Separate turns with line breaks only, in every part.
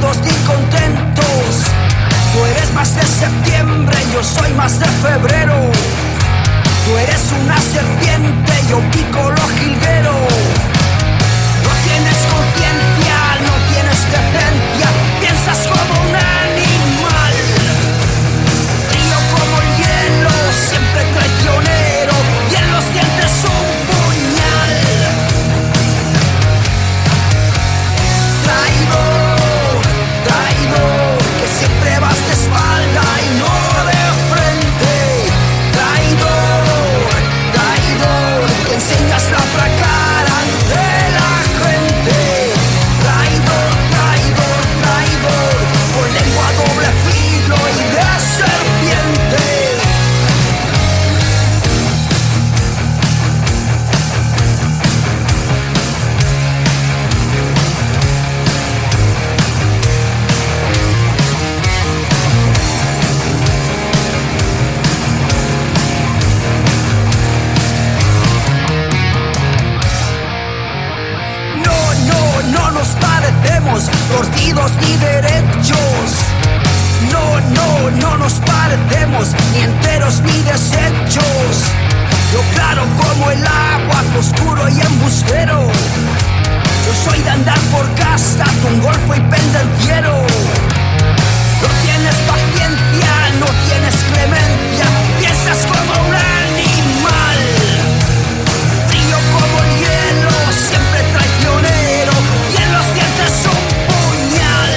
torcidos ni contentos. Tú eres más de septiembre, yo soy más de febrero. Tú eres una serpiente, yo pico lo jilguero. No tienes conciencia, no tienes decencia, piensas como un animal. Frío como el hielo, siempre traicionero, y en los dientes un puñal. Traidor, traidor, que siempre vas de espalda y no de frente. Traidor, traidor, que enseñas la otra cara ante la gente. Traidor, traidor, traidor, con lengua doble filo y de serpiente. No nos parecemos torcidos ni derechos. No nos parecemos ni enteros ni deshechos. Yo claro como el agua, oscuro y embustero. Yo soy de andar por casa, un golfo y pendenciero. No tienes paciencia, no tienes clemencia, piensas como un animal. Frío como el hielo, siempre traicionero, y en los dientes un puñal.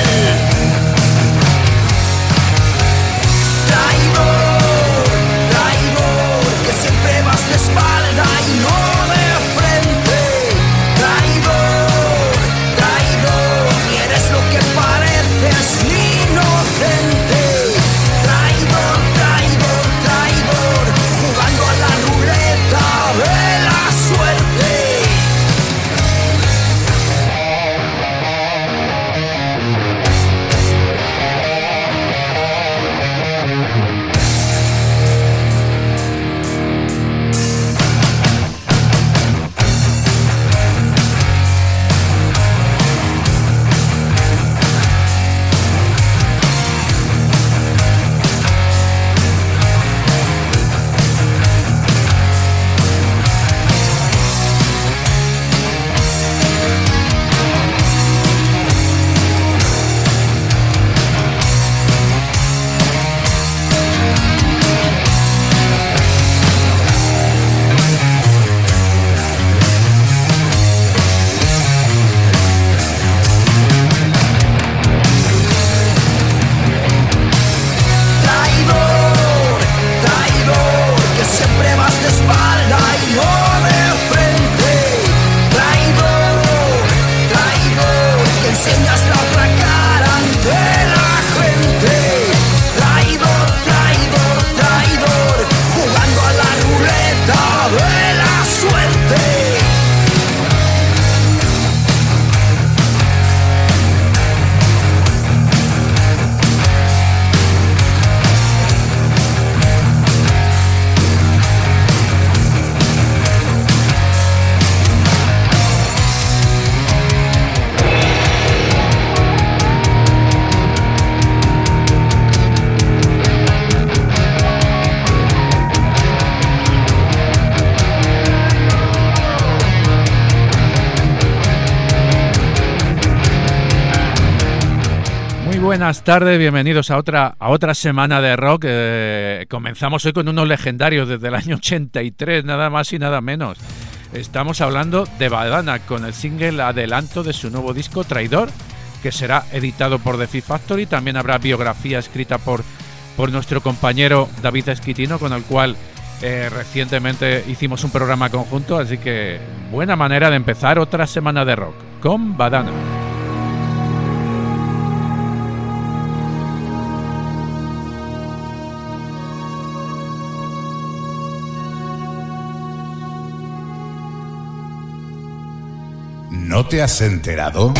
Traidor, traidor, que siempre vas de espalda y no de frente. Traidor, traidor, ni eres lo que pareces ni inocente. Traidor, traidor, traidor, jugando a la ruleta de la suerte.
Buenas tardes, bienvenidos a otra semana de rock. Comenzamos hoy con unos legendarios desde el año 83, nada más y nada menos. Estamos hablando de Badana con el single adelanto de su nuevo disco Traidor, que será editado por The Fear Factory. También habrá biografía escrita por nuestro compañero David Esquitino, con el cual recientemente hicimos un programa conjunto, así que buena manera de empezar otra semana de rock con Badana.
¿No te has enterado?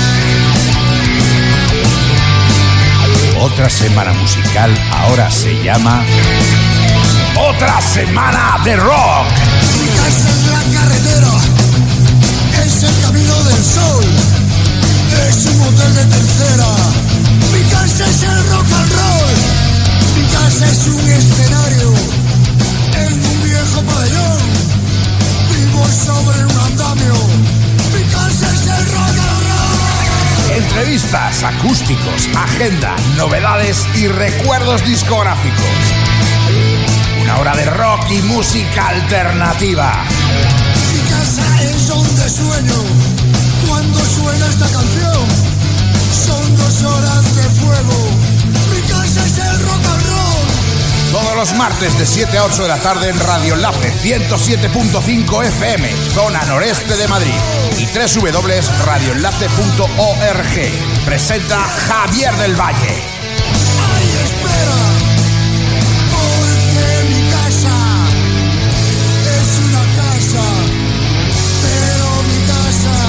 Otra semana musical ahora se llama Otra Semana de Rock.
Esta es la carretera, es el camino del sol, es es un hotel de tercera. Mi casa es el rock and roll. Mi casa es un escenario en un viejo pabellón. Vivo sobre un andamio. Mi casa es el rock and roll.
Entrevistas, acústicos, agenda, novedades y recuerdos discográficos. Una hora de rock y música alternativa.
Mi casa es donde sueño cuando suena esta canción. Son 2 horas de fuego. Mi casa es el rock and roll.
Todos los martes de 7 a 8 de la tarde en Radio Enlace 107.5 FM, zona noreste de Madrid, y www.radioenlace.org. Presenta Javier del Valle.
¡Ay, espera! Porque mi casa es una casa, pero mi casa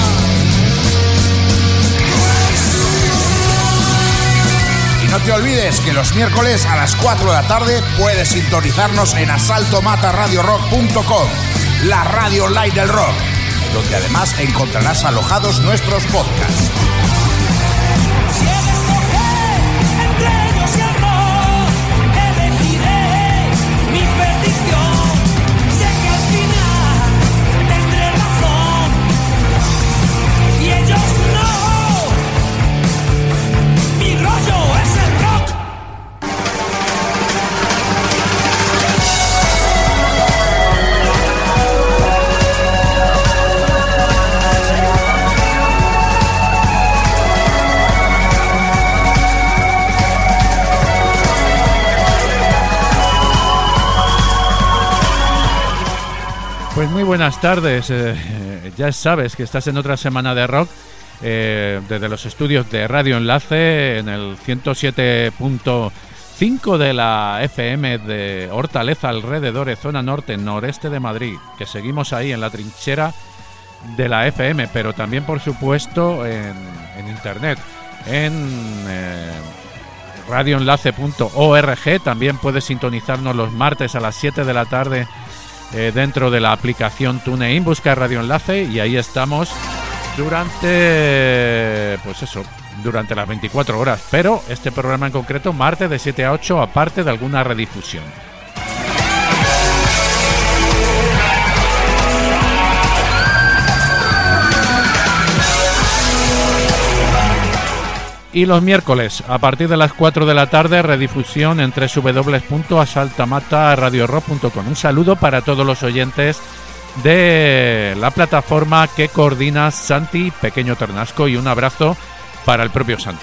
es un...
Y no te olvides que los miércoles a las 4 de la tarde puedes sintonizarnos en asaltomataradiorock.com, la radio online del rock, donde además encontrarás alojados nuestros podcasts.
Si he de escoger entre ellos y el rock, elegiré mi perdición. Sé que al final tendré razón y ellos no. Mi rollo es el rock.
Pues muy buenas tardes, ya sabes que estás en otra semana de rock desde los estudios de Radio Enlace en el 107.5 de la FM de Hortaleza, alrededores, zona norte, noreste de Madrid, que seguimos ahí en la trinchera de la FM, pero también por supuesto en internet, en radioenlace.org. También puedes sintonizarnos los martes a las 7 de la tarde dentro de la aplicación TuneIn. Busca Radio Enlace y ahí estamos durante las 24 horas, pero este programa en concreto martes de 7 a 8, aparte de alguna redifusión. Y los miércoles, a partir de las 4 de la tarde, redifusión en www.asaltamataradiorock.com. Un saludo para todos los oyentes de la plataforma que coordina Santi Pequeño Ternasco y un abrazo para el propio Santi.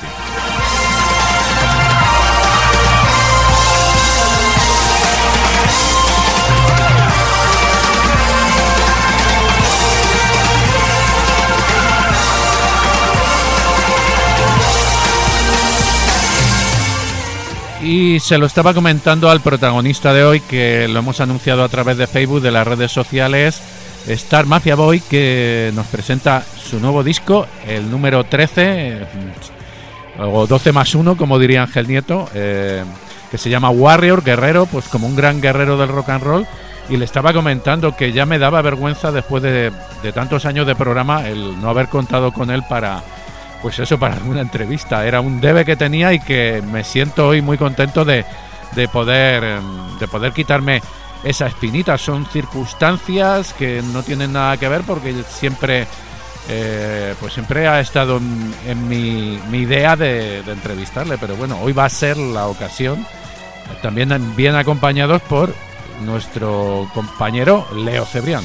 Y se lo estaba comentando al protagonista de hoy, que lo hemos anunciado a través de Facebook, de las redes sociales, Star Mafia Boy, que nos presenta su nuevo disco, el número 13, o 12 más 1, como diría Ángel Nieto, que se llama Warrior, guerrero, pues como un gran guerrero del rock and roll. Y le estaba comentando que ya me daba vergüenza, después de tantos años de programa, el no haber contado con él para alguna entrevista. Era un debe que tenía y que me siento hoy muy contento de poder quitarme esa espinita. Son circunstancias que no tienen nada que ver, porque siempre ha estado en mi idea de entrevistarle, pero bueno, hoy va a ser la ocasión, también bien acompañados por nuestro compañero Leo Cebrián.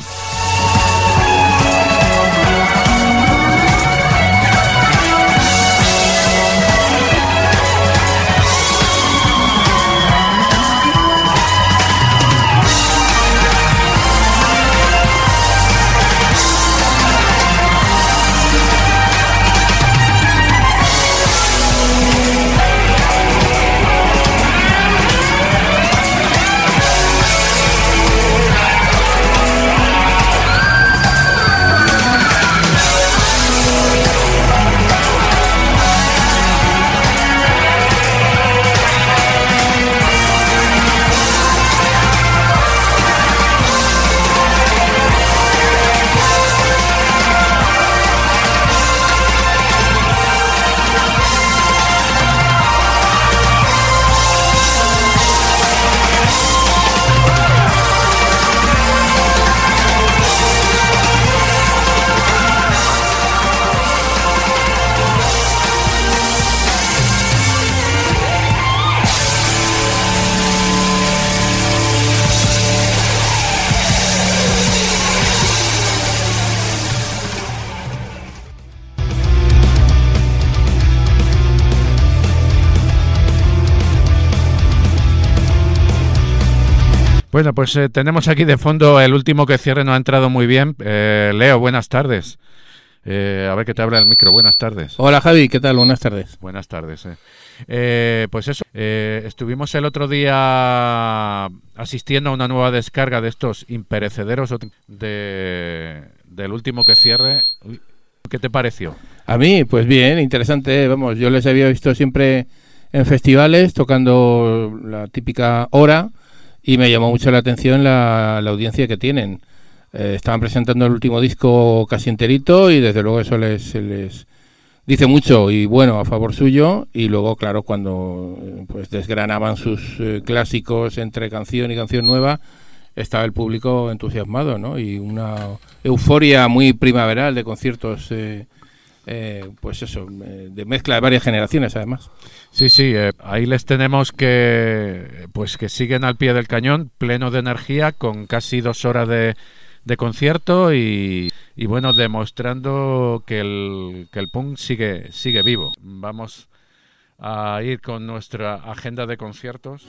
Bueno, pues tenemos aquí de fondo el último que cierre, nos ha entrado muy bien. Leo, buenas tardes. A ver que te abra el micro. Buenas tardes.
Hola Javi, ¿qué tal? Buenas tardes.
Buenas tardes. Pues eso, estuvimos el otro día asistiendo a una nueva descarga de estos imperecederos del último que cierre. ¿Qué te pareció?
A mí, pues bien, interesante. Vamos, yo les había visto siempre en festivales tocando la típica hora y me llamó mucho la atención la audiencia que tienen. Estaban presentando el último disco casi enterito y desde luego eso les dice mucho y bueno a favor suyo. Y luego, claro, cuando pues desgranaban sus clásicos entre canción y canción nueva, estaba el público entusiasmado, ¿no? Y una euforia muy primaveral de conciertos, pues eso, de mezcla de varias generaciones además.
Sí, ahí les tenemos que siguen al pie del cañón, plenos de energía, con casi 2 horas de concierto y bueno, demostrando que el punk sigue vivo. Vamos a ir con nuestra agenda de conciertos.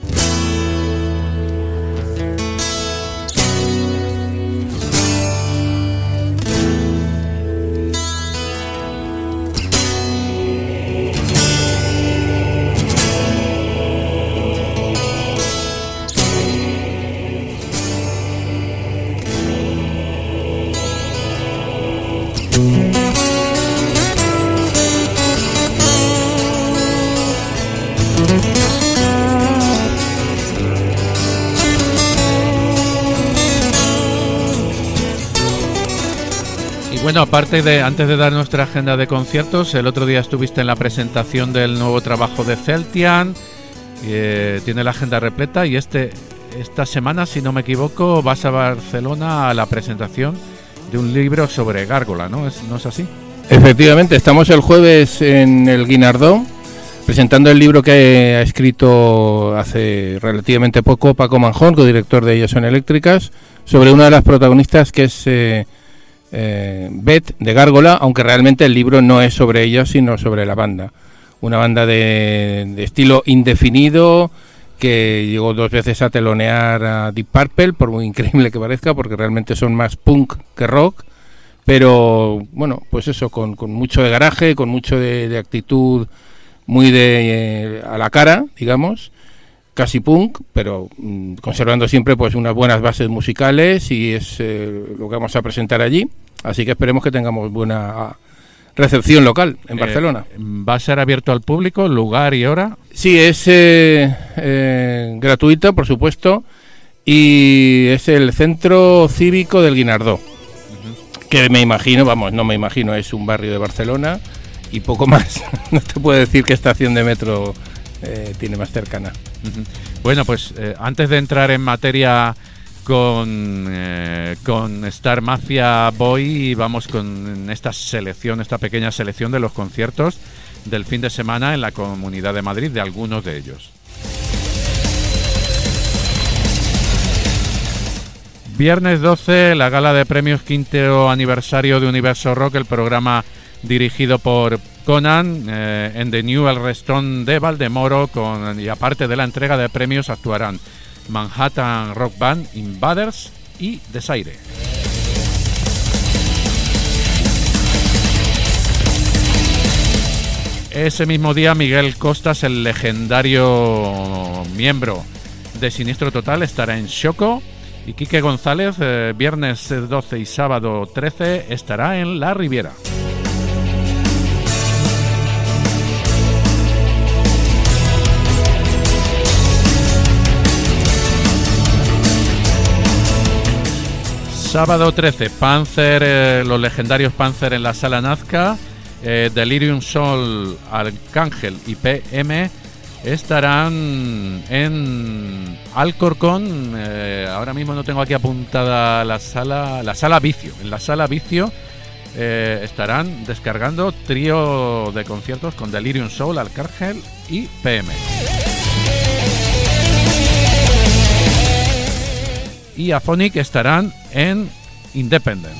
Bueno, antes de dar nuestra agenda de conciertos, el otro día estuviste en la presentación del nuevo trabajo de Celtian, tiene la agenda repleta y esta semana, si no me equivoco, vas a Barcelona a la presentación de un libro sobre Gárgola, ¿no? ¿No es así?
Efectivamente, estamos el jueves en el Guinardó presentando el libro que ha escrito hace relativamente poco Paco Manjón, codirector de Ellas Son Eléctricas, sobre una de las protagonistas que es Beth de Gárgola, aunque realmente el libro no es sobre ella sino sobre la banda, una banda de estilo indefinido que llegó 2 veces a telonear a Deep Purple, por muy increíble que parezca, porque realmente son más punk que rock, pero bueno, pues eso, con mucho de garaje, con mucho de actitud muy a la cara, digamos, casi punk, pero conservando siempre pues unas buenas bases musicales, y es lo que vamos a presentar allí. Así que esperemos que tengamos buena recepción local en Barcelona.
¿Va a ser abierto al público, lugar y hora?
Sí, es gratuita, por supuesto, y es el Centro Cívico del Guinardó, que me imagino, no me imagino, es un barrio de Barcelona y poco más. No te puedo decir qué estación de metro tiene más cercana.
Bueno, pues antes de entrar en materia con Star Mafia Boy, vamos con esta pequeña selección de los conciertos del fin de semana en la Comunidad de Madrid, de algunos de ellos. Viernes 12, la gala de premios 5º aniversario de Universo Rock, el programa dirigido por Conan, en The New El Restón de Valdemoro, y aparte de la entrega de premios actuarán Manhattan Rock Band, Invaders y Desaire. Ese mismo día, Miguel Costas, el legendario miembro de Siniestro Total, estará en Xoco, y Quique González, viernes 12 y sábado 13, estará en La Riviera. Sábado 13, Panzer, los legendarios Panzer en la Sala Nazca, Delirium Soul, Arcángel y PM estarán en Alcorcón. Ahora mismo no tengo aquí apuntada la sala Vicio. En la Sala Vicio estarán descargando trío de conciertos con Delirium Soul, Arcángel y PM. Y Aphonic estarán en Independent.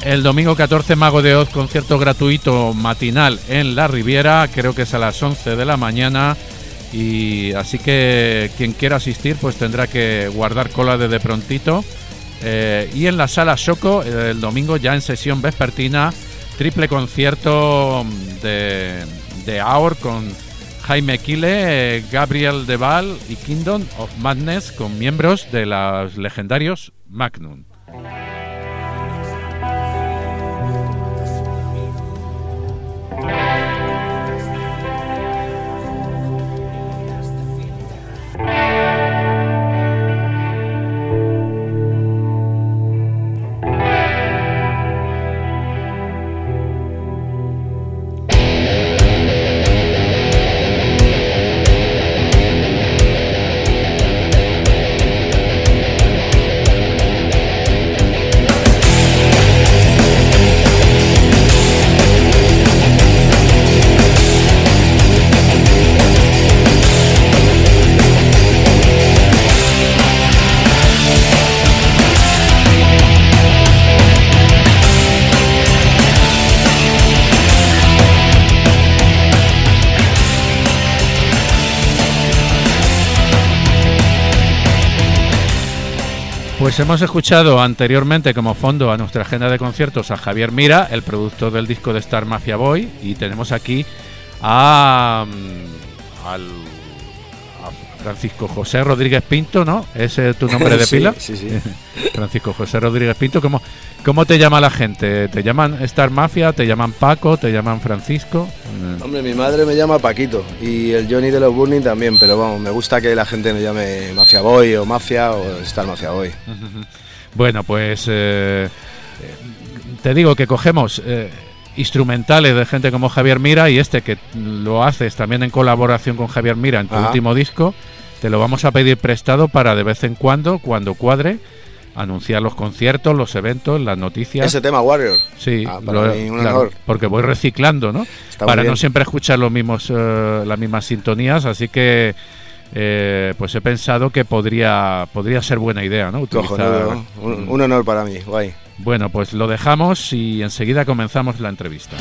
El domingo 14, Mago de Oz, concierto gratuito matinal en La Riviera, creo que es a las 11 de la mañana. Y así que quien quiera asistir pues tendrá que guardar cola desde prontito. Y en la Sala Xoco, el domingo ya en sesión vespertina, triple concierto de Aor con Jaime Kile, Gabriel Deval y Kingdom of Madness, con miembros de los legendarios Magnum. Pues hemos escuchado anteriormente como fondo a nuestra agenda de conciertos a Javier Mira, el productor del disco de Star Mafia Boy, y tenemos aquí a Francisco José Rodríguez Pinto, ¿no? ¿Ese es tu nombre de pila?
Sí.
Francisco José Rodríguez Pinto. ¿Cómo te llama la gente? ¿Te llaman Star Mafia? ¿Te llaman Paco? ¿Te llaman Francisco?
Hombre, mi madre me llama Paquito y el Johnny de los Burning también, pero vamos, me gusta que la gente me llame Mafia Boy o Mafia o Star Mafia Boy.
Bueno, pues te digo que cogemos instrumentales de gente como Javier Mira, y este que lo haces también en colaboración con Javier Mira en tu último disco, te lo vamos a pedir prestado para de vez en cuando cuadre, anunciar los conciertos, los eventos, las noticias.
Ese tema Warrior.
Sí,
para mí un honor.
Porque voy reciclando, ¿no?
Está
para
no
siempre escuchar las mismas sintonías, así que pues he pensado que podría ser buena idea, ¿no?
Utilizar... un honor para mí, guay.
Bueno, pues lo dejamos y enseguida comenzamos la entrevista.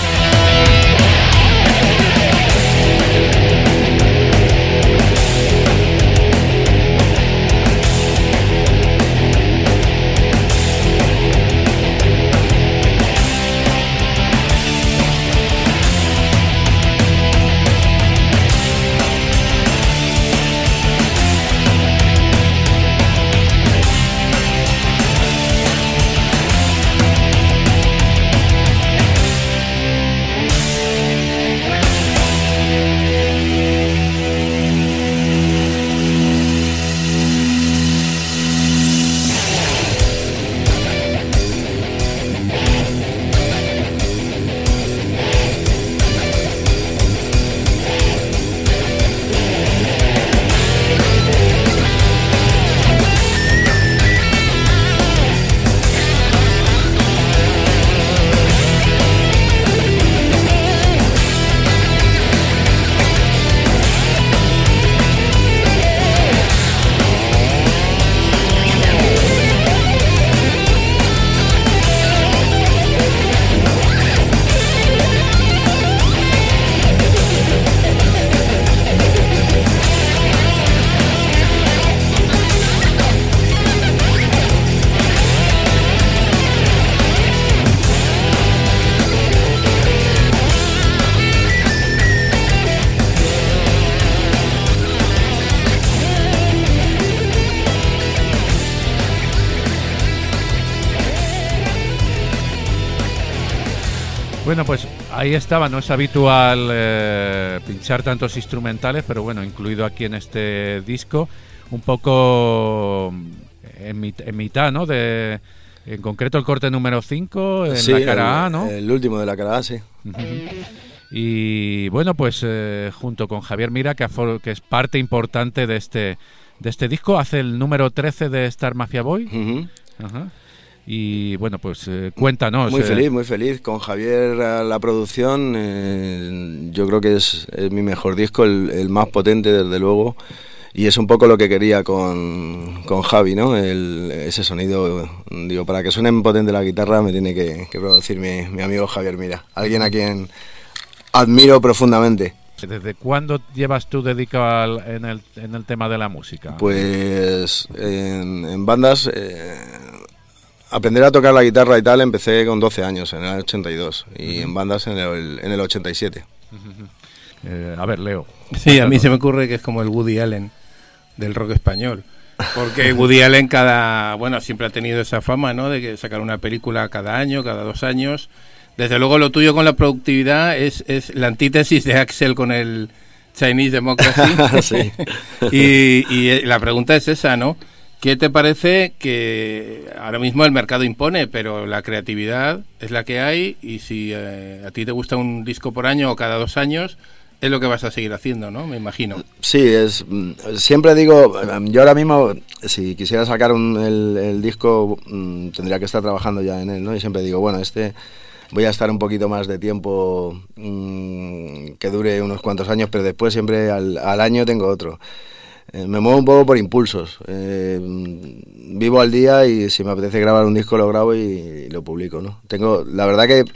Bueno, pues ahí estaba, no es habitual pinchar tantos instrumentales, pero bueno, incluido aquí en este disco, un poco en mitad, ¿no? En concreto el corte número 5, en la cara A, ¿no?
El último de la cara A, sí.
Y bueno, pues junto con Javier Mira, que es parte importante de este disco, hace el número 13 de Star Mafia Boy. Ajá. Y bueno, pues cuéntanos.
Muy feliz. Con Javier a la producción, yo creo que es mi mejor disco, el más potente desde luego. Y es un poco lo que quería con Javi, ¿no? Ese sonido, digo, para que suene potente la guitarra me tiene que producir mi amigo Javier Mira, alguien a quien admiro profundamente.
¿Desde cuándo llevas tú dedicado en el tema de la música?
Pues en bandas, aprender a tocar la guitarra y tal, empecé con 12 años, en el 82, y en bandas en el 87.
A ver, Leo.
Sí, a mí se me ocurre que es como el Woody Allen del rock español. Porque Woody Allen siempre ha tenido esa fama, ¿no? De que sacar una película cada año, cada 2 años. Desde luego lo tuyo con la productividad es la antítesis de Axel con el Chinese Democracy.
Sí.
y la pregunta es esa, ¿no? ¿Qué te parece que ahora mismo el mercado impone, pero la creatividad es la que hay, y si a ti te gusta un disco por año o cada 2 años, es lo que vas a seguir haciendo, ¿no? Me imagino.
Sí, siempre digo, yo ahora mismo, si quisiera sacar el disco, tendría que estar trabajando ya en él, ¿no? Y siempre digo, bueno, voy a estar un poquito más de tiempo, que dure unos cuantos años, pero después siempre al año tengo otro. Me muevo un poco por impulsos. Vivo al día, y si me apetece grabar un disco lo grabo y lo publico, ¿no? La verdad que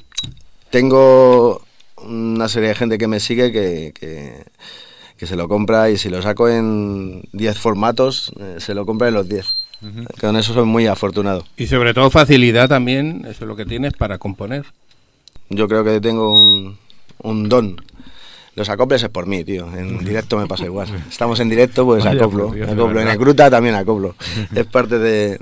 tengo una serie de gente que me sigue que se lo compra, y si lo saco en 10 formatos, se lo compra en los 10. Uh-huh. Con eso soy muy afortunado.
Y sobre todo facilidad también, eso es lo que tienes para componer.
Yo creo que tengo un don. Los acoples es por mí, tío. En directo me pasa igual. Estamos en directo, pues acoplo. En el Gruta también acoplo. Es parte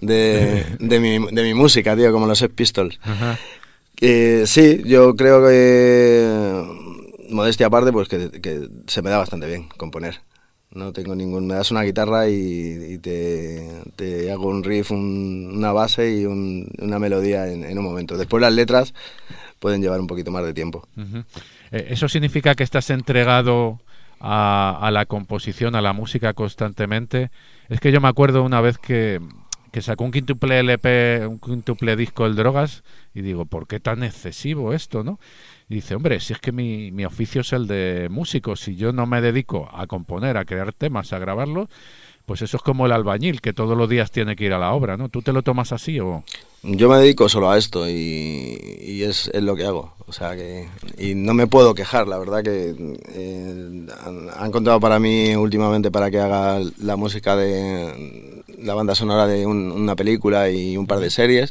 de mi música, tío, como los Sex Pistols. Uh-huh. Sí, yo creo que, modestia aparte, pues que se me da bastante bien componer. No tengo me das una guitarra y te hago un riff, una base y una melodía en un momento. Después las letras pueden llevar un poquito más de tiempo.
Uh-huh. ¿Eso significa que estás entregado a la composición, a la música constantemente? Es que yo me acuerdo una vez que sacó un quíntuple LP, un quíntuple disco El Drogas, y digo, ¿por qué tan excesivo esto, no? Y dice, hombre, si es que mi oficio es el de músico, si yo no me dedico a componer, a crear temas, a grabarlos, pues eso es como el albañil, que todos los días tiene que ir a la obra, ¿no? ¿Tú te lo tomas así o...?
Yo me dedico solo a esto y es lo que hago, o sea que... Y no me puedo quejar, la verdad que han contado para mí últimamente para que haga la música de la banda sonora de una película y un par de series,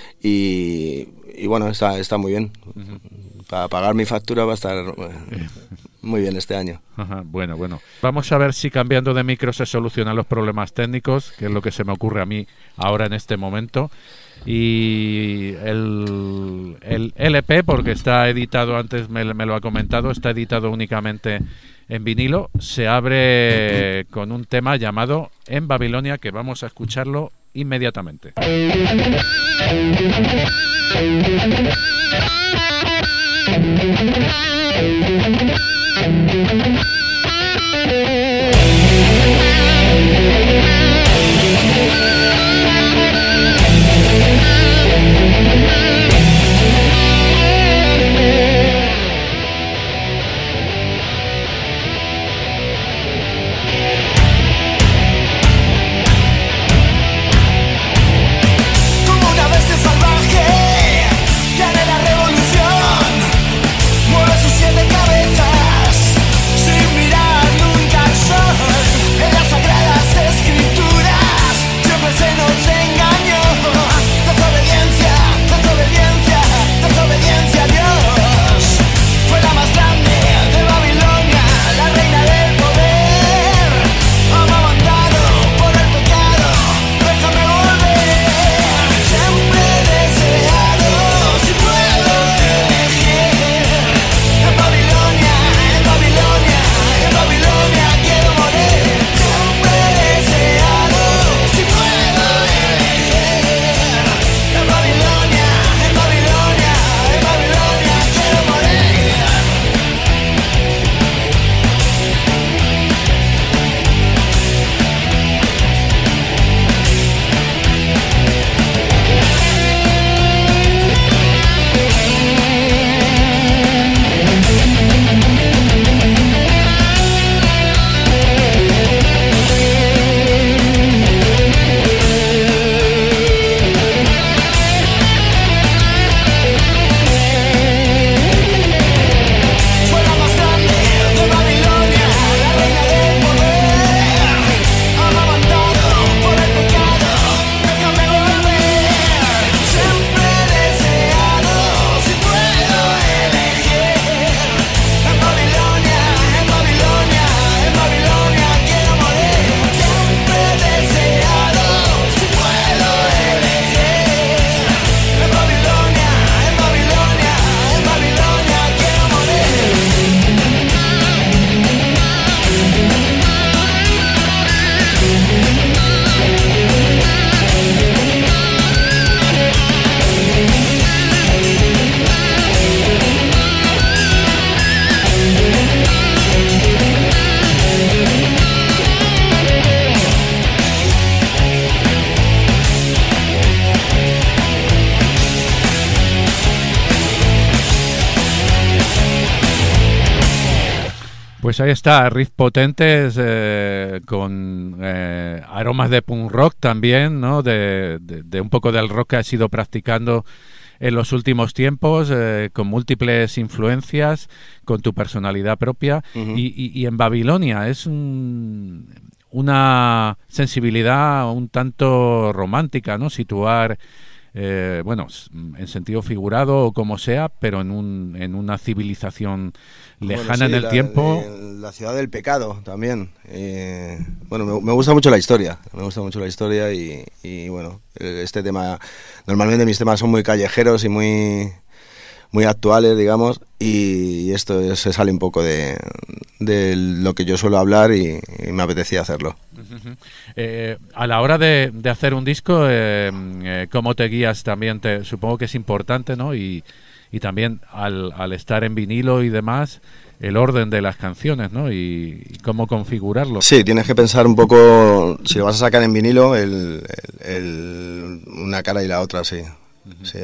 y bueno, está muy bien. Uh-huh. Para pagar mi factura va a estar muy bien este año.
Ajá, bueno. Vamos a ver si cambiando de micro se solucionan los problemas técnicos, que es lo que se me ocurre a mí ahora en este momento. Y el LP, porque está editado, antes me lo ha comentado, está editado únicamente en vinilo, se abre con un tema llamado En Babilonia, que vamos a escucharlo inmediatamente.
Como una bestia salvaje que
Pues ahí está, riffs potentes con aromas de punk rock también, ¿no? De un poco del rock que has ido practicando en los últimos tiempos, con múltiples influencias, con tu personalidad propia. Y en Babilonia es una sensibilidad un tanto romántica, ¿no? Situar, bueno, en sentido figurado o como sea, pero en una civilización lejana en el tiempo.
La ciudad del pecado también. Bueno, me gusta mucho la historia. Y bueno, este tema, normalmente mis temas son muy callejeros y muy actuales, digamos, y esto se sale un poco de lo que yo suelo hablar y me apetecía hacerlo.
A la hora de hacer un disco, ¿cómo te guías también? Supongo que es importante, ¿no? Y también al estar en vinilo y demás, el orden de las canciones, ¿no? Y cómo configurarlo.
Sí, tienes que pensar un poco, si lo vas a sacar en vinilo, una cara y la otra, sí. Sí,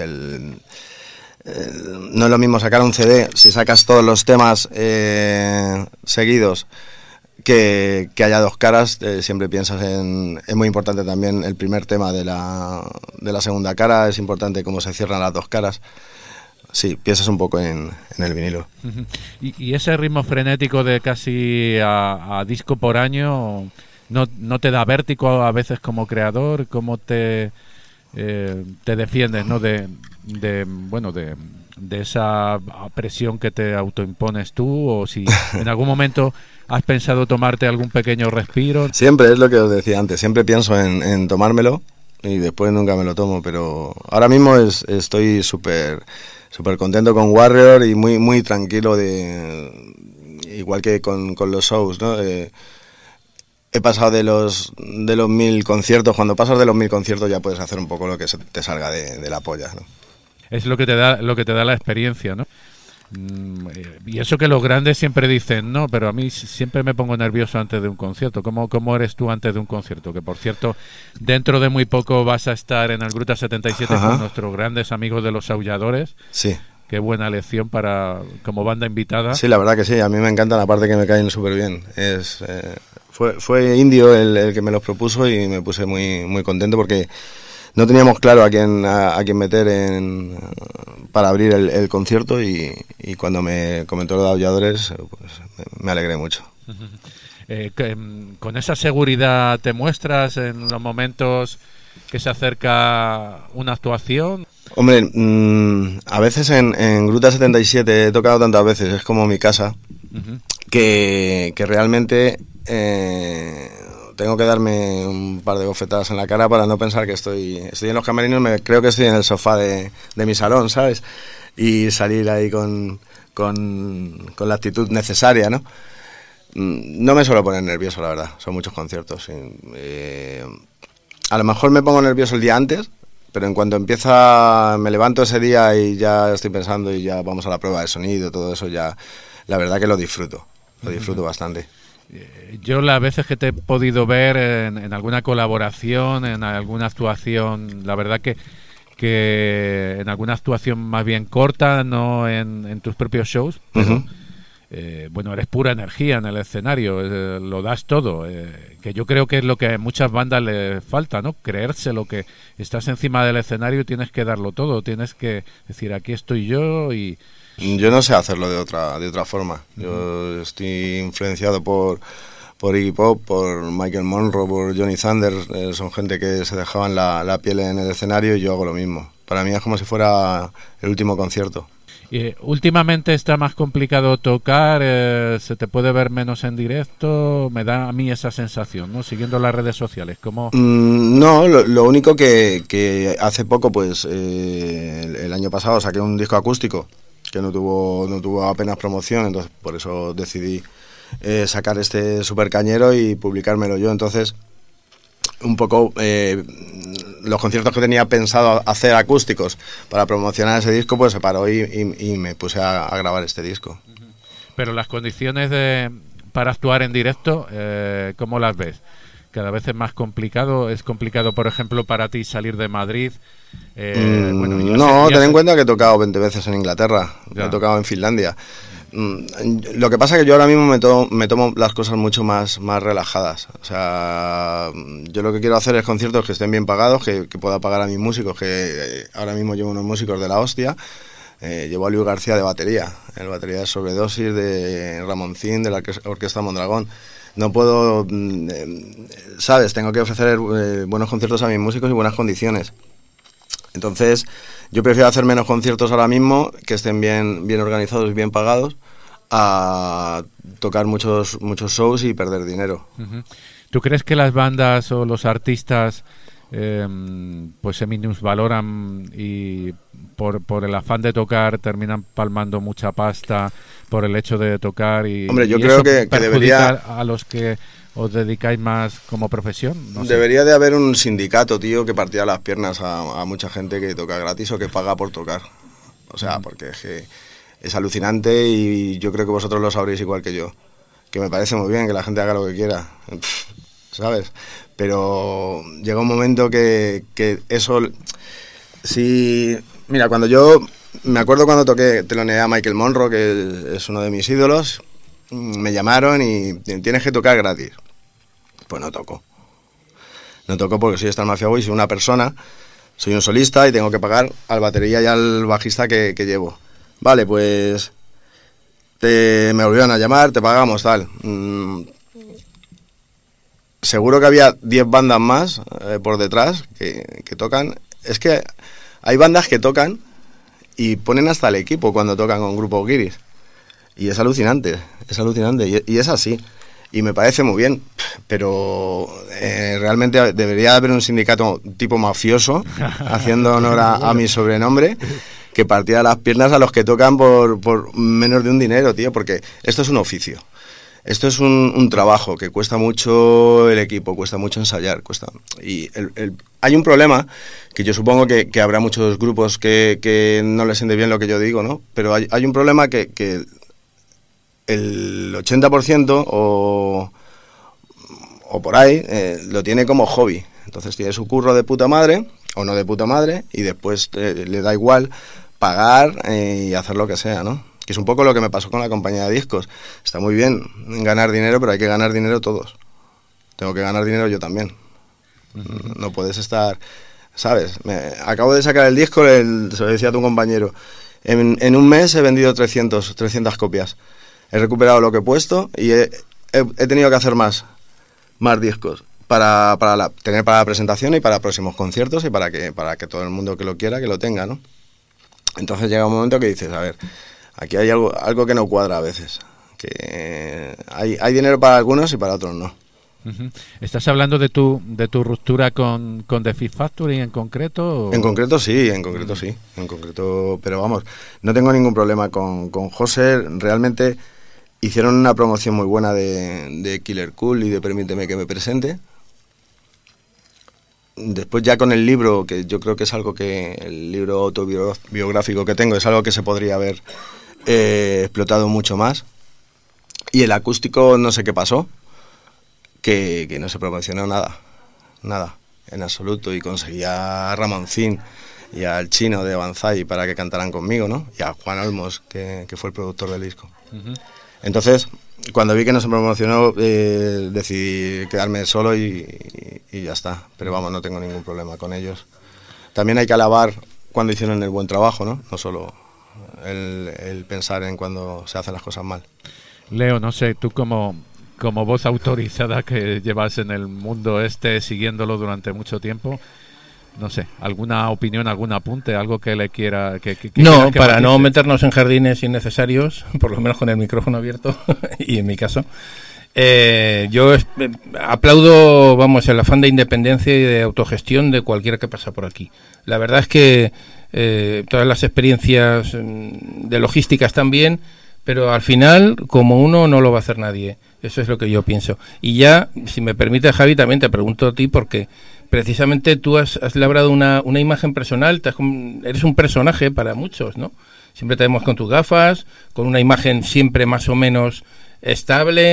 no es lo mismo sacar un CD si sacas todos los temas seguidos que haya dos caras. Siempre piensas es muy importante también el primer tema de la segunda cara, es importante cómo se cierran las dos caras. Sí, piensas un poco en el vinilo.
Y ese ritmo frenético de casi a disco por año, ¿no te da vértigo a veces como creador? ¿Cómo te defiendes, ¿no? de esa presión que te autoimpones tú, o si en algún momento has pensado tomarte algún pequeño respiro?
Siempre, es lo que os decía antes, siempre pienso en tomármelo y después nunca me lo tomo, pero ahora mismo estoy súper contento con Warrior y muy tranquilo, igual que con los shows, ¿no? He pasado de los 1000 conciertos. Cuando pasas de los 1000 conciertos ya puedes hacer un poco lo que te salga de la polla, ¿no?
Es lo que te da la experiencia, ¿no? Y eso que los grandes siempre dicen, no, pero a mí siempre me pongo nervioso antes de un concierto. ¿Cómo eres tú antes de un concierto? Que por cierto, dentro de muy poco vas a estar en el Gruta 77 con nuestros grandes amigos de Los Aulladores.
Sí.
Qué buena elección como banda invitada.
Sí, la verdad que sí, a mí me encantan, aparte que me caen súper bien. Fue Indio el que me los propuso y me puse muy contento porque no teníamos claro a quién meter para abrir el concierto y cuando me comentó lo de Aulladores, pues me alegré mucho.
¿Con esa seguridad te muestras en los momentos que se acerca una actuación?
Hombre, a veces en Gruta 77 he tocado tantas veces, es como mi casa, que realmente tengo que darme un par de bofetadas en la cara para no pensar que estoy en los camerinos. Creo que estoy en el sofá de mi salón, ¿sabes? Y salir ahí con la actitud necesaria, ¿no? No me suelo poner nervioso, la verdad, son muchos conciertos. A lo mejor me pongo nervioso el día antes, pero en cuanto me levanto ese día y ya estoy pensando y ya vamos a la prueba de sonido, todo eso, ya la verdad que lo disfruto bastante.
Yo las veces que te he podido ver en alguna colaboración, en alguna actuación, la verdad que en alguna actuación más bien corta, no en tus propios shows, pero bueno, eres pura energía en el escenario, lo das todo, que yo creo que es lo que a muchas bandas les falta, ¿no? Creérselo, que estás encima del escenario y tienes que darlo todo, tienes que decir, aquí estoy yo. Y
yo no sé hacerlo de otra forma. Yo estoy influenciado por Iggy Pop, por Michael Monroe, por Johnny Thunder. Son gente que se dejaban la piel en el escenario y yo hago lo mismo. Para mí es como si fuera el último concierto.
Últimamente está más complicado tocar, se te puede ver menos en directo, me da a mí esa sensación, ¿no? Siguiendo las redes sociales, ¿cómo?
No, lo único que hace poco, pues el año pasado saqué un disco acústico que no tuvo apenas promoción, entonces por eso decidí sacar este super cañero y publicármelo yo. Entonces un poco los conciertos que tenía pensado hacer acústicos para promocionar ese disco, pues se paró y me puse a grabar este disco.
Pero las condiciones para actuar en directo, ¿cómo las ves? Cada vez es más complicado. ¿Es complicado, por ejemplo, para ti salir de Madrid?
Ten en cuenta que he tocado 20 veces en Inglaterra, he tocado en Finlandia. Lo que pasa es que yo ahora mismo me tomo las cosas mucho más relajadas. O sea, yo lo que quiero hacer es conciertos que estén bien pagados, que pueda pagar a mis músicos, que ahora mismo llevo unos músicos de la hostia. Llevo a Luis García de batería, el batería de Sobredosis, de Ramoncín, de la Orquesta Mondragón. No puedo, ¿sabes? Tengo que ofrecer buenos conciertos a mis músicos y buenas condiciones. Entonces, yo prefiero hacer menos conciertos ahora mismo, que estén bien organizados y bien pagados, a tocar muchos shows y perder dinero.
Uh-huh. ¿Tú crees que las bandas o los artistas pues se minusvaloran y por el afán de tocar terminan palmando mucha pasta por el hecho de tocar?
Hombre, yo
y
creo
eso
que debería...
a los que os dedicáis más como profesión. No sé.
Debería de haber un sindicato, tío, que partiera las piernas a mucha gente que toca gratis o que paga por tocar. O sea, porque es que es alucinante y yo creo que vosotros lo sabréis igual que yo. Que me parece muy bien que la gente haga lo que quiera, ¿sabes? Pero llega un momento que eso... Si, mira, cuando yo... Me acuerdo cuando teloneé a Michael Monroe, que es uno de mis ídolos, me llamaron y tienes que tocar gratis. Pues no toco. No toco porque soy Star Mafia Boy, soy una persona, soy un solista y tengo que pagar al batería y al bajista que llevo. Vale, pues me volvieron a llamar, te pagamos, tal. Seguro que había 10 bandas más por detrás que tocan. Es que hay bandas que tocan y ponen hasta el equipo cuando tocan con Grupo Guiris. Y es alucinante, y es así. Y me parece muy bien, pero realmente debería haber un sindicato tipo mafioso, haciendo honor a mi sobrenombre, que partiera las piernas a los que tocan por menos de un dinero, tío, porque esto es un oficio. Esto es un trabajo que cuesta mucho el equipo, cuesta mucho ensayar, y hay un problema que yo supongo que habrá muchos grupos que no les siente bien lo que yo digo, ¿no? Pero hay un problema que el 80% o por ahí lo tiene como hobby. Entonces tiene su curro de puta madre o no de puta madre y después le da igual pagar y hacer lo que sea, ¿no? Que es un poco lo que me pasó con la compañía de discos. Está muy bien ganar dinero, pero hay que ganar dinero todos. Tengo que ganar dinero yo también. Uh-huh. No puedes estar... ¿Sabes? Acabo de sacar el disco, se lo decía a tu compañero. En un mes he vendido 300 copias. He recuperado lo que he puesto y he tenido que hacer más discos para tener para la presentación y para próximos conciertos y para que todo el mundo que lo quiera, que lo tenga, ¿no? Entonces llega un momento que dices, a ver... Aquí hay algo que no cuadra a veces, que hay dinero para algunos y para otros no.
Uh-huh. ¿Estás hablando de tu ruptura con The Fifth Factory en concreto? ¿O?
En concreto sí, pero vamos, no tengo ningún problema con José. Realmente hicieron una promoción muy buena de Killer Cool y de Permíteme que me presente. Después ya con el libro, que yo creo que es algo que el libro autobiográfico que tengo es algo que se podría haber explotado mucho más. Y el acústico no sé qué pasó, que no se promocionó nada, en absoluto. Y conseguí a Ramoncín y al Chino de Banzai para que cantaran conmigo, ¿no? Y a Juan Olmos, que fue el productor del disco. Uh-huh. Entonces, cuando vi que no se promocionó, decidí quedarme solo y ya está. Pero vamos, no tengo ningún problema con ellos. También hay que alabar cuando hicieron el buen trabajo, ¿no? No solo el pensar en cuando se hacen las cosas mal.
Leo, no sé, tú como voz autorizada que llevas en el mundo siguiéndolo durante mucho tiempo, no sé, ¿alguna opinión, algún apunte, algo que le quiera...
No, para no meternos en jardines innecesarios, por lo menos con el micrófono abierto, y en mi caso, yo aplaudo, vamos, el afán de independencia y de autogestión de cualquiera que pasa por aquí. La verdad es que todas las experiencias de logística están bien, pero al final, como uno, no lo va a hacer nadie. Eso es lo que yo pienso. Y ya, si me permite, Javi, también te pregunto a ti, porque precisamente tú has labrado una imagen personal, eres un personaje para muchos, ¿no? Siempre te vemos con tus gafas, con una imagen siempre más o menos estable,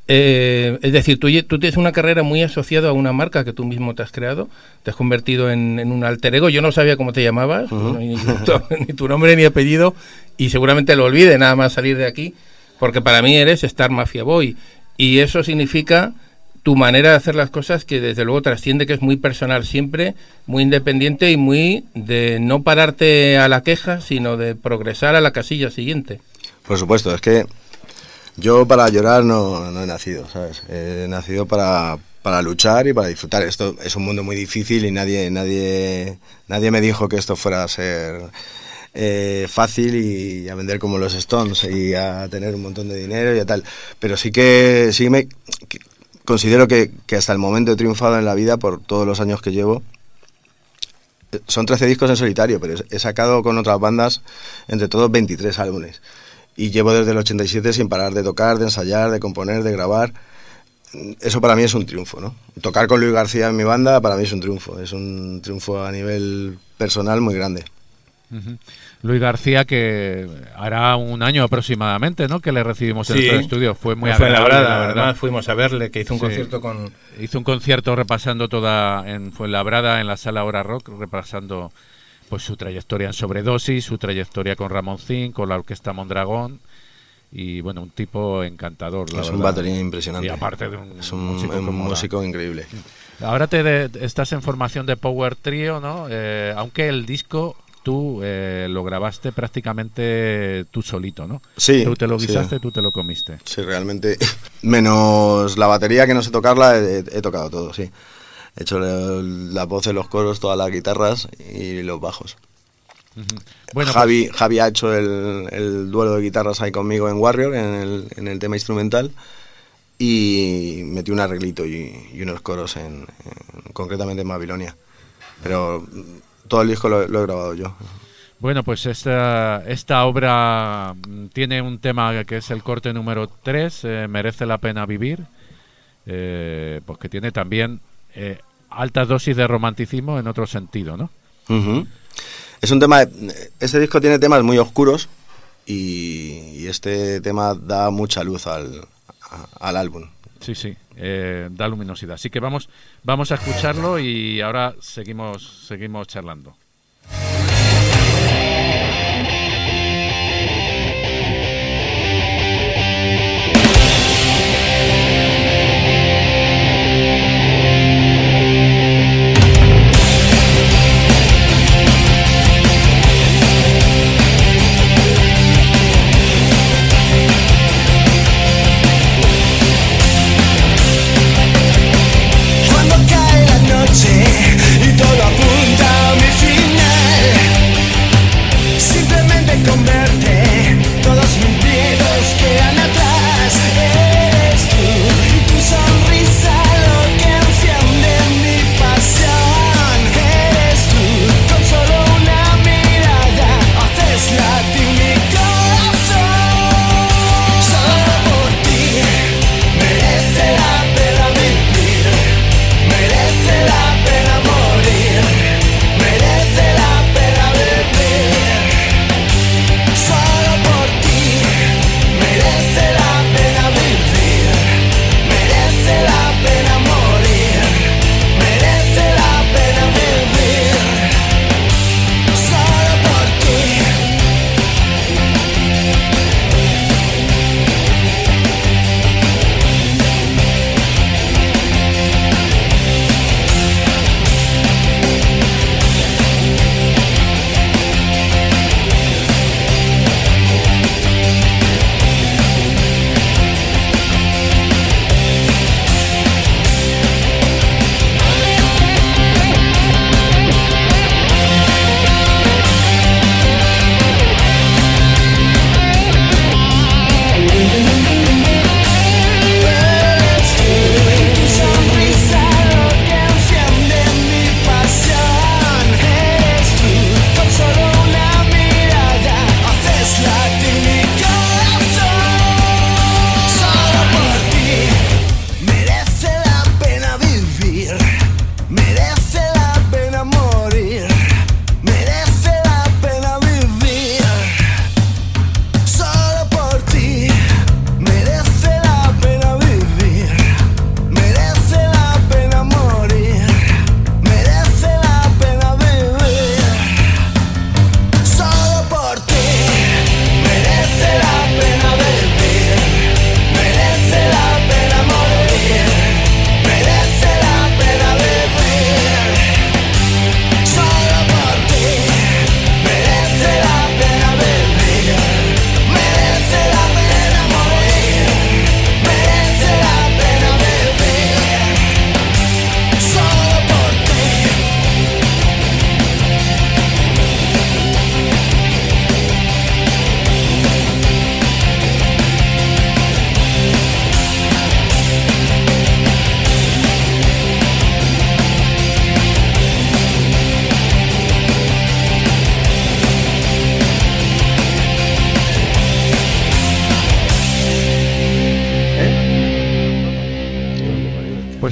Es decir, tú tienes una carrera muy asociada a una marca que tú mismo te has creado, te has convertido en un alter ego. Yo no sabía cómo te llamabas, ni tu nombre ni apellido, y seguramente lo olvide nada más salir de aquí, porque para mí eres Star Mafia Boy, y eso significa tu manera de hacer las cosas, que desde luego trasciende, que es muy personal siempre, muy independiente y muy de no pararte a la queja, sino de progresar a la casilla siguiente.
Por supuesto, es que yo para llorar no he nacido, ¿sabes? He nacido para luchar y para disfrutar. Esto es un mundo muy difícil y nadie me dijo que esto fuera a ser fácil y a vender como los Stones y a tener un montón de dinero y a tal. Pero sí me considero que hasta el momento he triunfado en la vida por todos los años que llevo. Son 13 discos en solitario, pero he sacado con otras bandas entre todos 23 álbumes. Y llevo desde el 87 sin parar de tocar, de ensayar, de componer, de grabar. Eso para mí es un triunfo, ¿no? Tocar con Luis García en mi banda para mí es un triunfo a nivel personal muy grande.
Uh-huh. Luis García, que hará un año aproximadamente, ¿no?, que le recibimos en el estudio. Fue muy agradable, la verdad.
Además fuimos a verle, que hizo un concierto con...
Hizo un concierto repasando en Fuenlabrada, en la Sala Hora Rock, repasando pues su trayectoria en Sobredosis, su trayectoria con Ramoncín, con la Orquesta Mondragón, y bueno, un tipo encantador, la verdad.
Un batería impresionante.
Y aparte de
un músico increíble.
Ahora estás en formación de Power Trio, ¿no? Aunque el disco tú lo grabaste prácticamente tú solito, ¿no?
Sí.
Tú te lo guisaste, tú te lo comiste.
Sí, realmente. Menos la batería, que no sé tocarla, he tocado todo, sí. He hecho la voz, los coros, todas las guitarras y los bajos.
Uh-huh. Bueno,
Javi ha hecho el duelo de guitarras ahí conmigo en Warrior, en el tema instrumental, y metí un arreglito y unos coros concretamente en Babilonia. Pero todo el disco lo he grabado yo.
Bueno, pues esta obra tiene un tema que es el corte número 3, Merece la pena vivir, pues que tiene también altas dosis de romanticismo en otro sentido, ¿no?
Uh-huh. Es un tema, este disco tiene temas muy oscuros y este tema da mucha luz al álbum.
Sí, da luminosidad. Así que vamos a escucharlo y ahora seguimos charlando.
Y todo apunta a mi fin.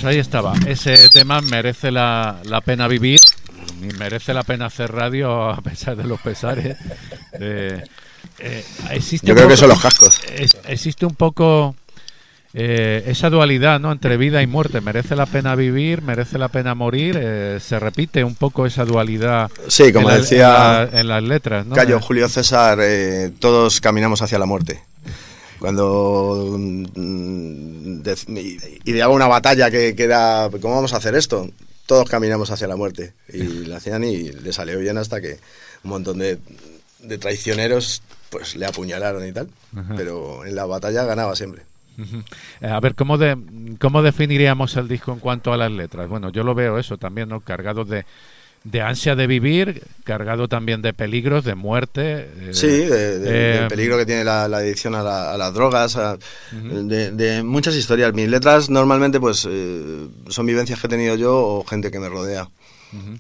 Pues ahí estaba. Ese tema merece la pena vivir y merece la pena hacer radio a pesar de los pesares.
Yo creo que son los cascos.
Existe un poco esa dualidad, ¿no?, entre vida y muerte. Merece la pena vivir, merece la pena morir. Se repite un poco esa dualidad.
Sí, como decía
en las letras, ¿no?
Cayo Julio César, todos caminamos hacia la muerte. Cuando ideaba una batalla que era, ¿cómo vamos a hacer esto? Todos caminamos hacia la muerte. Y la hacían y le salió bien, hasta que un montón de traicioneros pues le apuñalaron y tal.
Ajá.
Pero en la batalla ganaba siempre.
Uh-huh. A ver, ¿cómo definiríamos el disco en cuanto a las letras? Bueno, yo lo veo eso también, ¿no? Cargado de ansia de vivir, cargado también de peligros, de muerte.
Sí, del peligro que tiene la adicción a las drogas, uh-huh, de muchas historias. Mis letras normalmente pues son vivencias que he tenido yo o gente que me rodea. Uh-huh.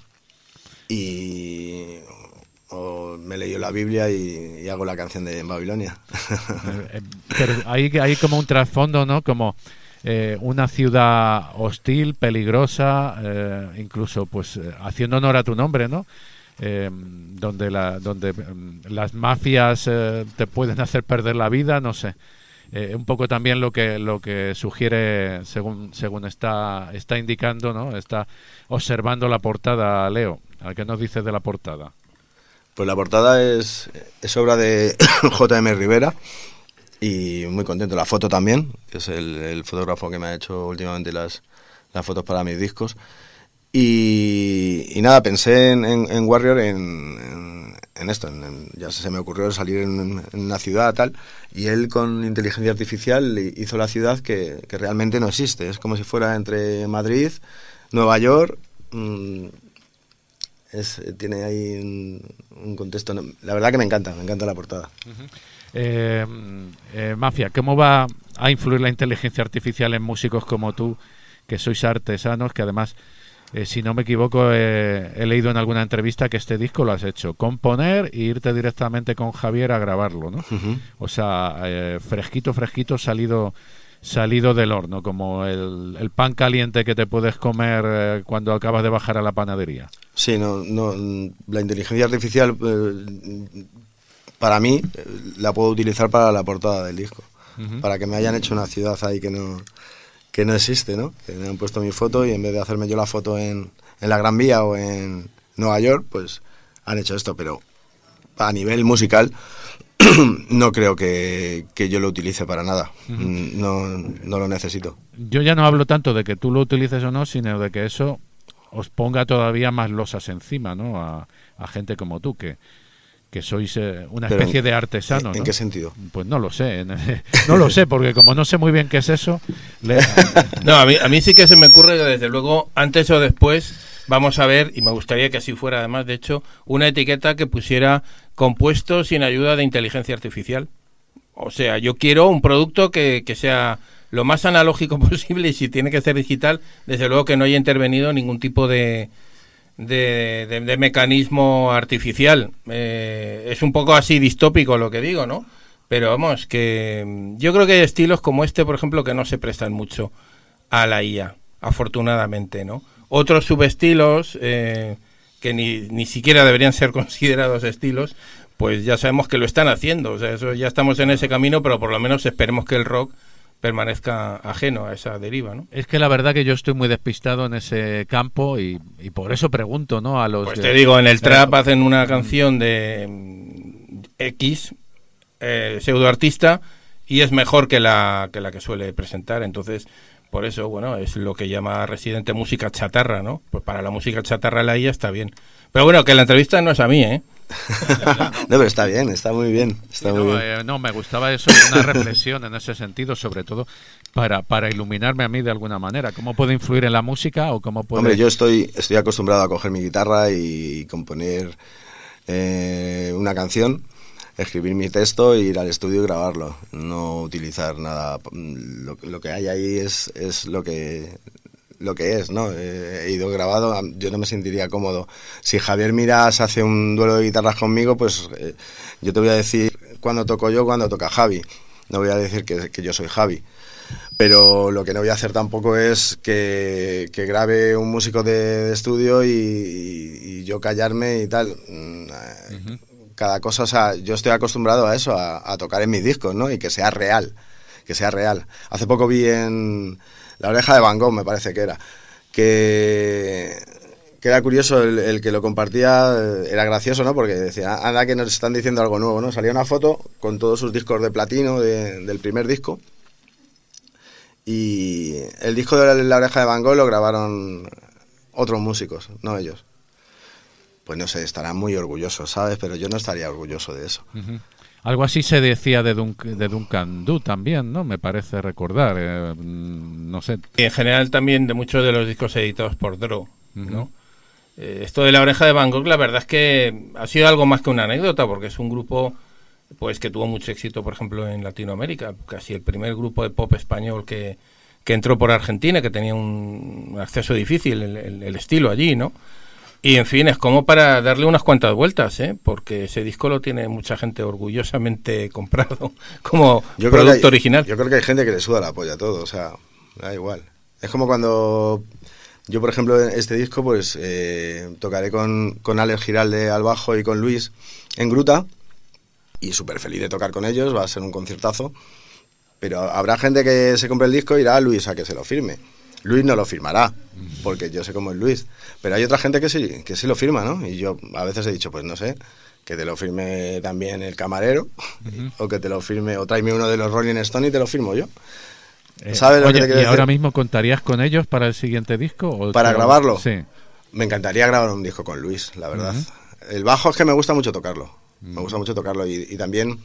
O me he leído la Biblia y hago la canción de Babilonia.
Pero hay como un trasfondo, ¿no? Como una ciudad hostil, peligrosa, incluso pues haciendo honor a tu nombre, ¿no? Donde las mafias te pueden hacer perder la vida, no sé. Un poco también lo que sugiere, según está indicando, ¿no? Está observando la portada, Leo. ¿A qué nos dices de la portada?
Pues la portada es obra de J.M. Rivera y muy contento. La foto también, que es el fotógrafo que me ha hecho últimamente las fotos para mis discos. Y nada, pensé en Warrior, en esto. Ya se me ocurrió salir en una ciudad tal, y él con inteligencia artificial hizo la ciudad que realmente no existe. Es como si fuera entre Madrid, Nueva York. Tiene ahí un contexto. La verdad que me encanta la portada.
Uh-huh. Mafia, ¿cómo va a influir la inteligencia artificial en músicos como tú, que sois artesanos, que además, si no me equivoco, he leído en alguna entrevista que este disco lo has hecho componer e irte directamente con Javier a grabarlo, ¿no? Uh-huh. O sea, fresquito, salido del horno, como el pan caliente que te puedes comer cuando acabas de bajar a la panadería.
Sí, no, la inteligencia artificial para mí la puedo utilizar para la portada del disco, uh-huh, para que me hayan hecho una ciudad ahí que no existe, ¿no? Que me han puesto mi foto y en vez de hacerme yo la foto en la Gran Vía o en Nueva York, pues han hecho esto, pero a nivel musical no creo que yo lo utilice para nada. Uh-huh. No lo necesito.
Yo ya no hablo tanto de que tú lo utilices o no, sino de que eso os ponga todavía más losas encima, ¿no? A gente como tú, que sois una especie de artesano, ¿no?
¿En qué sentido?
Pues no lo sé. No lo sé, porque como no sé muy bien qué es eso...
No, a mí sí que se me ocurre que desde luego, antes o después, vamos a ver, y me gustaría que así fuera además, de hecho, una etiqueta que pusiera compuesto sin ayuda de inteligencia artificial. O sea, yo quiero un producto que sea lo más analógico posible, y si tiene que ser digital, desde luego que no haya intervenido ningún tipo de mecanismo artificial. Es un poco así distópico lo que digo, ¿no? Pero vamos, que yo creo que hay estilos como este, por ejemplo, que no se prestan mucho a la IA, afortunadamente, ¿no? Otros subestilos que ni siquiera deberían ser considerados estilos, pues ya sabemos que lo están haciendo. O sea, eso ya estamos en ese camino, pero por lo menos esperemos que el rock permanezca ajeno a esa deriva, ¿no?
Es que la verdad que yo estoy muy despistado en ese campo y por eso pregunto, ¿no? A los...
Pues te digo, en el trap hacen una canción de X pseudoartista y es mejor que la que suele presentar. Entonces, por eso, bueno, es lo que llama Residente música chatarra, ¿no? Pues para la música chatarra la IA está bien. Pero bueno, que la entrevista no es a mí, ¿eh?
No, pero está bien, está muy bien.
No, me gustaba eso, una reflexión en ese sentido, sobre todo para iluminarme a mí de alguna manera. ¿Cómo puede influir en la música o cómo puede...?
Hombre, yo estoy acostumbrado a coger mi guitarra y componer una canción, escribir mi texto, ir al estudio y grabarlo. No utilizar nada. Lo que hay ahí es lo que es, ¿no? He ido grabado, yo no me sentiría cómodo. Si Javier Miras hace un duelo de guitarras conmigo, pues yo te voy a decir cuándo toco yo, cuándo toca Javi. No voy a decir que yo soy Javi. Pero lo que no voy a hacer tampoco es que grabe un músico de estudio y yo callarme y tal. Cada cosa, o sea, yo estoy acostumbrado a eso, a tocar en mis discos, ¿no? Y que sea real, que sea real. Hace poco vi en La Oreja de Van Gogh, me parece que era curioso, el que lo compartía era gracioso, ¿no? Porque decía, anda que nos están diciendo algo nuevo, ¿no? Salía una foto con todos sus discos de platino del primer disco, y el disco de La Oreja de Van Gogh lo grabaron otros músicos, no ellos. Pues no sé, estarán muy orgullosos, ¿sabes? Pero yo no estaría orgulloso de eso.
Algo así se decía de Duncan Du también, ¿no? Me parece recordar, no sé.
Y en general también de muchos de los discos editados por Dro, ¿no? Esto de La Oreja de Van Gogh, la verdad es que ha sido algo más que una anécdota, porque es un grupo pues que tuvo mucho éxito, por ejemplo, en Latinoamérica. Casi el primer grupo de pop español que entró por Argentina, que tenía un acceso difícil, el estilo allí, ¿no? Y, en fin, es como para darle unas cuantas vueltas, porque ese disco lo tiene mucha gente orgullosamente comprado como producto original.
Yo creo que hay gente que le suda la polla a todo, o sea, da igual. Es como cuando yo, por ejemplo, este disco, pues tocaré con Alex Giralde al bajo y con Luis en Gruta, y súper feliz de tocar con ellos, va a ser un conciertazo, pero habrá gente que se compre el disco y irá a Luis a que se lo firme. Luis no lo firmará, porque yo sé cómo es Luis, pero hay otra gente que sí lo firma, ¿no? Y yo a veces he dicho, pues no sé, que te lo firme también el camarero, o que te lo firme, o tráeme uno de los Rolling Stones y te lo firmo yo. ¿Sabes lo que te quiero decir?
¿Ahora mismo contarías con ellos para el siguiente disco? ¿O
¿Para grabarlo?
Sí.
Me encantaría grabar un disco con Luis, la verdad. El bajo es que me gusta mucho tocarlo, y también...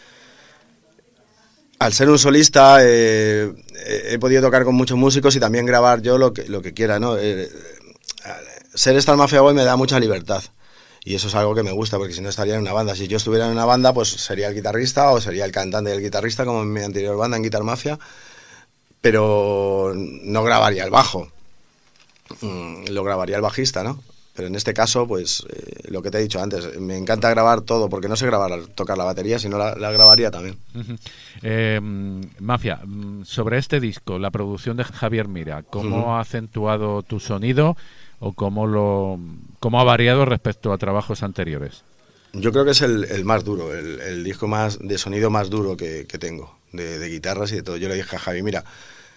Al ser un solista he podido tocar con muchos músicos y también grabar yo lo que quiera, ¿no? Ser Star Mafia Boy me da mucha libertad y eso es algo que me gusta, porque si no estaría en una banda. Si yo estuviera en una banda, pues sería el guitarrista o sería el cantante del guitarrista, como en mi anterior banda, en Guitar Mafia, pero no grabaría el bajo, lo grabaría el bajista, ¿no? Pero en este caso, pues lo que te he dicho antes, me encanta grabar todo, porque no sé tocar la batería, si no la grabaría también.
Mafia, sobre este disco, la producción de Javier Mira, ¿cómo ha acentuado tu sonido o cómo ha variado respecto a trabajos anteriores?
Yo creo que es el más duro, el disco más de sonido más duro que tengo, de guitarras y de todo. Yo le dije a Javi, mira,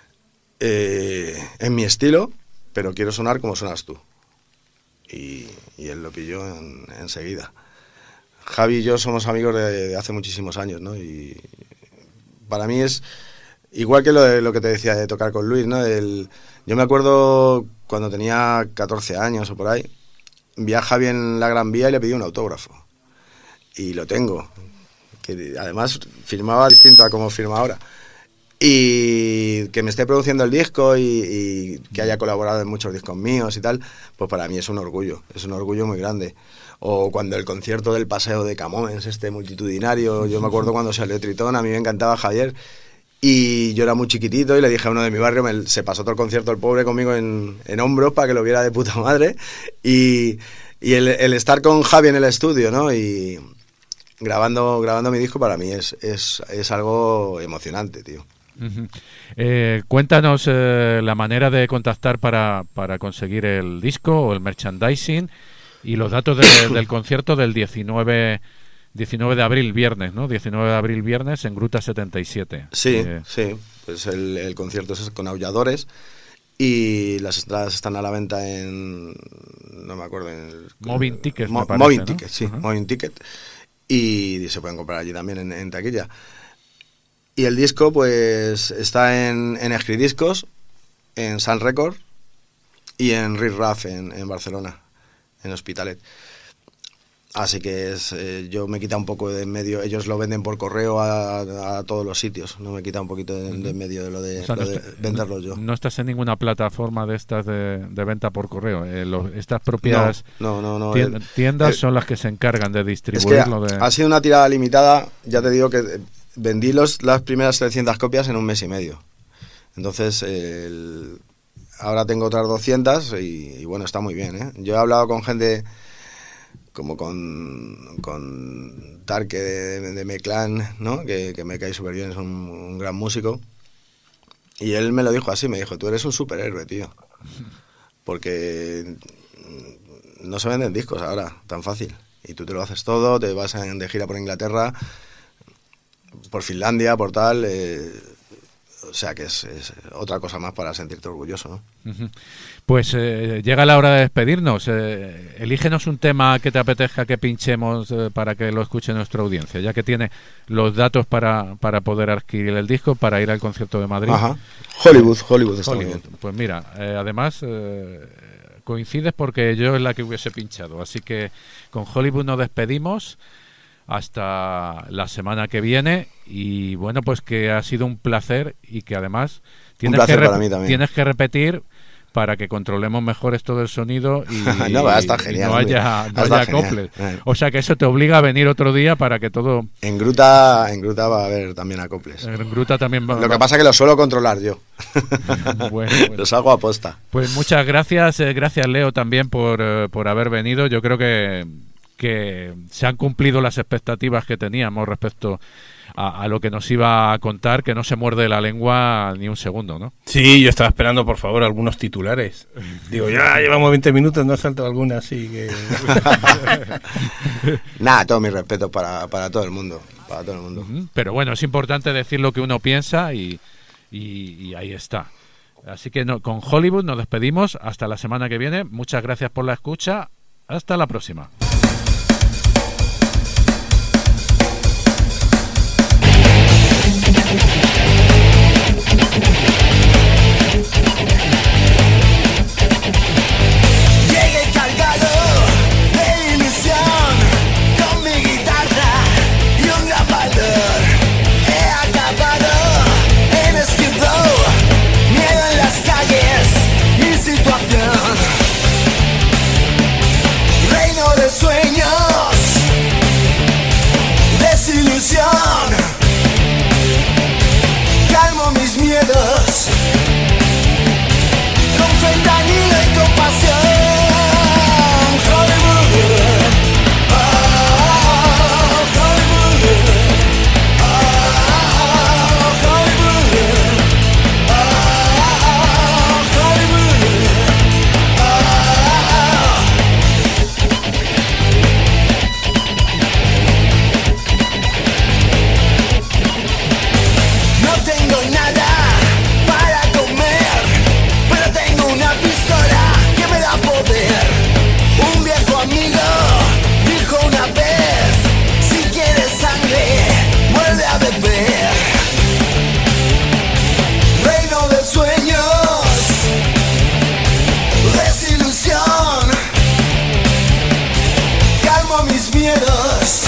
en mi estilo, pero quiero sonar como sonas tú. Y él lo pilló enseguida. Javi y yo somos amigos de hace muchísimos años, ¿no? Y para mí es igual que lo que te decía de tocar con Luis, ¿no? Yo me acuerdo cuando tenía 14 años o por ahí, vi a Javi en la Gran Vía y le pedí un autógrafo. Y lo tengo. Que además firmaba distinto a como firma ahora. Y que me esté produciendo el disco y que haya colaborado en muchos discos míos y tal, pues para mí es un orgullo muy grande. O cuando el concierto del Paseo de Camões, multitudinario, yo me acuerdo cuando salió Tritón, a mí me encantaba Javier, y yo era muy chiquitito y le dije a uno de mi barrio, se pasó todo el concierto el pobre conmigo en hombros para que lo viera de puta madre, y el estar con Javi en el estudio, ¿no? Y grabando mi disco, para mí es algo emocionante, tío.
Cuéntanos la manera de contactar para conseguir el disco o el merchandising y los datos del concierto del 19 de abril, viernes, ¿no? 19 de abril, viernes, en Gruta 77.
Sí, pues el concierto es con Aulladores y las entradas están a la venta en, no me acuerdo, en
Moving Ticket, me parece,
Moving
¿no?
Ticket, sí, Moving Ticket, y se pueden comprar allí también en taquilla. Y el disco pues está en Escridiscos, en Sun Record y en Riff Raff en Barcelona, en Hospitalet. Así que yo me quita un poco de en medio, ellos lo venden por correo a todos los sitios, no me quita un poquito de en medio de lo de venderlo yo.
No estás en ninguna plataforma de estas de venta por correo, estas propias tiendas son las que se encargan de distribuirlo.
Es que ha sido una tirada limitada, ya te digo que vendí las primeras 300 copias en un mes y medio. Entonces, ahora tengo otras 200 y bueno, está muy bien, ¿eh? Yo he hablado con gente como con Tarque de Meclán, ¿no? Que me cae súper bien, es un gran músico. Y él me lo dijo así, me dijo, tú eres un superhéroe, tío. Porque no se venden discos ahora tan fácil. Y tú te lo haces todo, te vas de gira por Inglaterra, por Finlandia, por tal... O sea que es otra cosa más para sentirte orgulloso, ¿no?
Uh-huh. Pues llega la hora de despedirnos. Elígenos un tema que te apetezca que pinchemos para que lo escuche nuestra audiencia, ya que tiene los datos para poder adquirir el disco, para ir al concierto de Madrid.
Ajá. Hollywood está muy bien.
Pues mira, además coincides porque yo es la que hubiese pinchado, así que con Hollywood nos despedimos. Hasta la semana que viene y bueno, pues que ha sido un placer y que además tienes que repetir para que controlemos mejor esto del sonido y
no, va a estar genial,
no haya acoples. O sea que eso te obliga a venir otro día para que todo...
En Gruta va a haber también acoples.
En Gruta también va...
Lo que pasa es que lo suelo controlar yo.
Bueno.
Los hago a posta.
Pues muchas gracias, Leo, también por haber venido. Yo creo que se han cumplido las expectativas que teníamos respecto a lo que nos iba a contar, que no se muerde la lengua ni un segundo, ¿no?
Sí, yo estaba esperando, por favor, algunos titulares. Digo, ya llevamos 20 minutos, no ha saltado alguna, así que...
Nada, todo mi respeto para todo el mundo,
Pero bueno, es importante decir lo que uno piensa y ahí está. Así que con Hollywood nos despedimos hasta la semana que viene. Muchas gracias por la escucha. Hasta la próxima.
Llegué cargado de ilusión, con mi guitarra y un gran valor. He acabado en Skid Row, miedo en las calles, mi situación. Reino de sueños, desilusión. Calmo mis miedos con fentanilo y compasión. Hollywood, oh, Hollywood, oh, Hollywood, oh, Hollywood, No tengo nada para comer, pero tengo una pistola que me da poder. Un viejo amigo dijo una vez, si quieres sangre, vuelve a beber. Reino de sueños, desilusión. Calmo mis miedos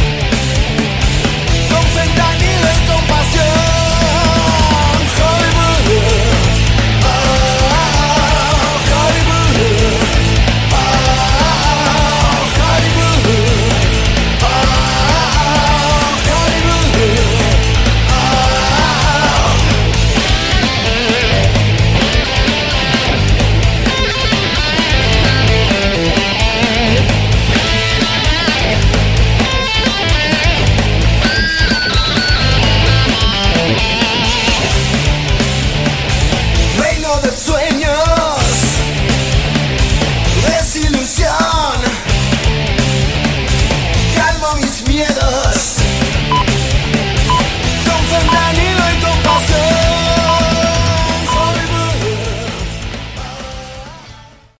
con fentanilo y compasión. Reino de sueños, desilusión. Calmo mis miedos